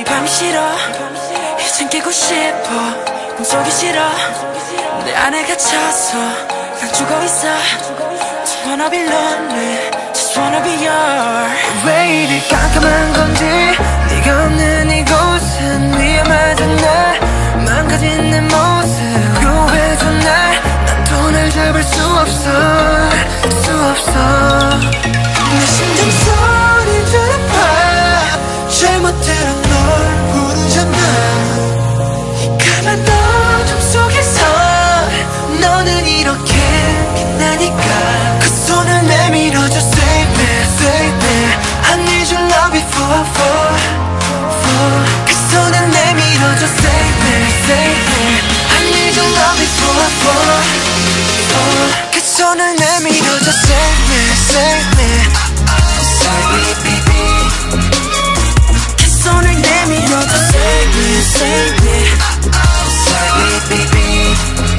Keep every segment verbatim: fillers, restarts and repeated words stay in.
이 밤이 싫어 이젠 깨고 싶어 꿈속이 싫어 내 안에 갇혀서 난 죽어있어 Just wanna be lonely Just wanna be yours 왜 이리 깜깜한 건지 네가 없는 이곳은 위험하잖아 망가진 내 모습 구해줘 날 난 돈을 잡을 수 없어 수 없어 내 심장 소리 들어봐 잘못 들은 널 부르잖아 까만 어둠 속에서 너는 이렇게 빛나니까 그 손을 내밀어줘 Save me, save me I need your love before, for, for 그 손을 내밀어줘 Save me, save me I need your love before, for, for 그 손을 내밀어줘 Save me, save me Save me, baby 그 손을 내밀어줘 Save me, save me Save me, baby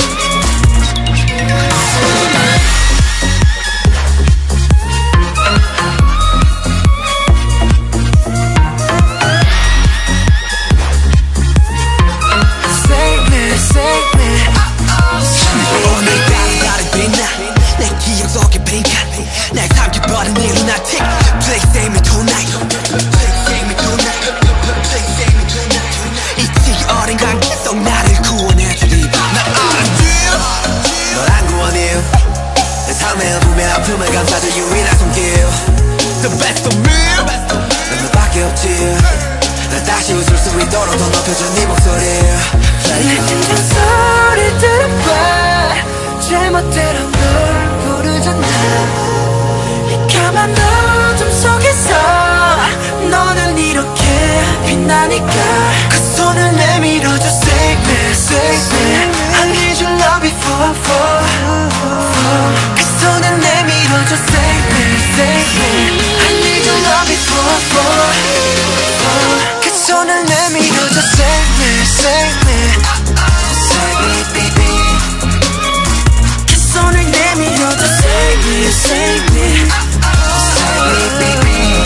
아픔을 감싸줄 유일한 손길 The best of me 난 너밖에 없지 날 다시 웃을 수 있도록 더 높여준 네 목소리 내 심장 소리 들어봐 잘못 들은 널 부르잖아 이 까만 어둠 속에서 너는 이렇게 빛나니까 그 손을 내밀어줘 Save me, save me I need your love before, for, for 그 손을 내밀어줘 Save me, save me I need your love before, for, for 그 손을 내밀어줘 Save me, save me Save me, baby 그 손을 내밀어줘 Save me, save me Save me, baby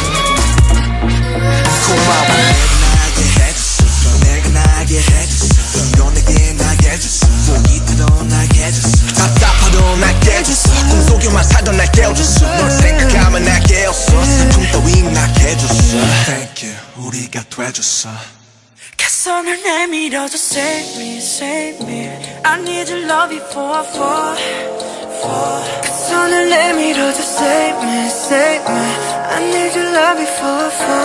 고마워 나게 해줬어 내가 나게 해줬어 넌 내게 나게 해줬어 속이 타도 나게 해줬어 답답하도 나게 해줬어 꿈속에만 살던 날 깨워줬어 널 생각하면 날 깨웠어 슬픔 따윈 나게 해줬어 Thank you 우리가 돼줬어 그 손을 내밀어줘 Save me, save me I need your love before, for, for 그 손을 내밀어줘 Save me, save me I need your love before, for